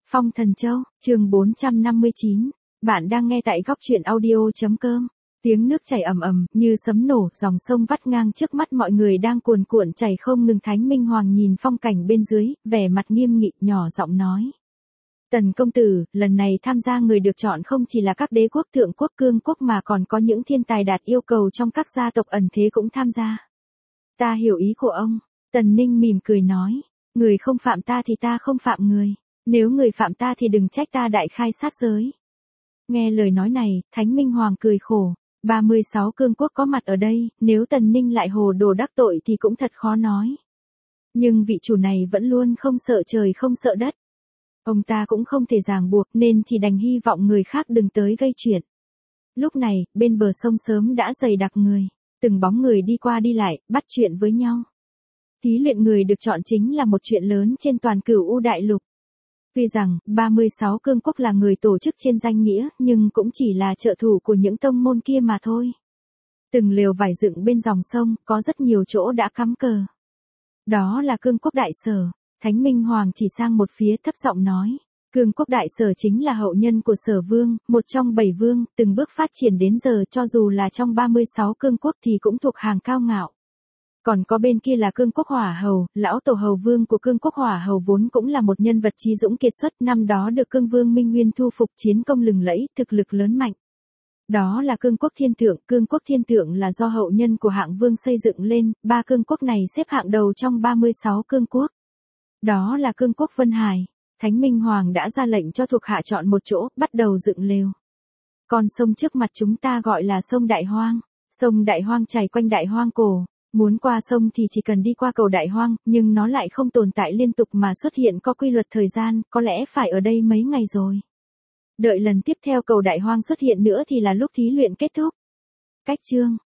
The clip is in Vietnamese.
Phong Thần Châu, chương 459. Bạn đang nghe tại góc truyện audio.com. Tiếng nước chảy ầm ầm, như sấm nổ, dòng sông vắt ngang trước mắt mọi người đang cuồn cuộn chảy không ngừng. Thánh Minh Hoàng nhìn phong cảnh bên dưới, vẻ mặt nghiêm nghị, nhỏ giọng nói. Tần công tử, lần này tham gia người được chọn không chỉ là các đế quốc, thượng quốc, cương quốc mà còn có những thiên tài đạt yêu cầu trong các gia tộc ẩn thế cũng tham gia. Ta hiểu ý của ông. Tần Ninh mỉm cười nói. Người không phạm ta thì ta không phạm người. Nếu người phạm ta thì đừng trách ta đại khai sát giới. Nghe lời nói này, Thánh Minh Hoàng cười khổ. 36 cương quốc có mặt ở đây, nếu Tần Ninh lại hồ đồ đắc tội thì cũng thật khó nói. Nhưng vị chủ này vẫn luôn không sợ trời không sợ đất. Ông ta cũng không thể ràng buộc nên chỉ đành hy vọng người khác đừng tới gây chuyện. Lúc này, bên bờ sông sớm đã dày đặc người. Từng bóng người đi qua đi lại, bắt chuyện với nhau. Thí luyện người được chọn chính là một chuyện lớn trên toàn Cửu U Đại Lục. Tuy rằng, 36 cương quốc là người tổ chức trên danh nghĩa, nhưng cũng chỉ là trợ thủ của những tông môn kia mà thôi. Từng lều vải dựng bên dòng sông, có rất nhiều chỗ đã cắm cờ. Đó là cương quốc Đại Sở. Thánh Minh Hoàng chỉ sang một phía thấp giọng nói. Cương quốc Đại Sở chính là hậu nhân của Sở Vương, một trong 7 vương, từng bước phát triển đến giờ cho dù là trong 36 cương quốc thì cũng thuộc hàng cao ngạo. Còn có bên kia là cương quốc Hỏa Hầu, lão tổ hầu vương của cương quốc Hỏa Hầu vốn cũng là một nhân vật trí dũng kiệt xuất, năm đó được cương vương Minh Nguyên thu phục, chiến công lừng lẫy, thực lực lớn mạnh. Đó là cương quốc Cương quốc Thiên Tượng là do hậu nhân của Hạng Vương xây dựng lên, 3 cương quốc này xếp hạng đầu trong 36 cương quốc. Đó là cương quốc Vân Hải. Thánh Minh Hoàng đã ra lệnh cho thuộc hạ chọn một chỗ, bắt đầu dựng lều. Con sông trước mặt chúng ta gọi là sông Đại Hoang. Sông Đại Hoang chảy quanh Đại Hoang Cổ. Muốn qua sông thì chỉ cần đi qua cầu Đại Hoang, nhưng nó lại không tồn tại liên tục mà xuất hiện có quy luật thời gian, có lẽ phải ở đây mấy ngày rồi. Đợi lần tiếp theo cầu Đại Hoang xuất hiện nữa thì là lúc thí luyện kết thúc. Cách chương.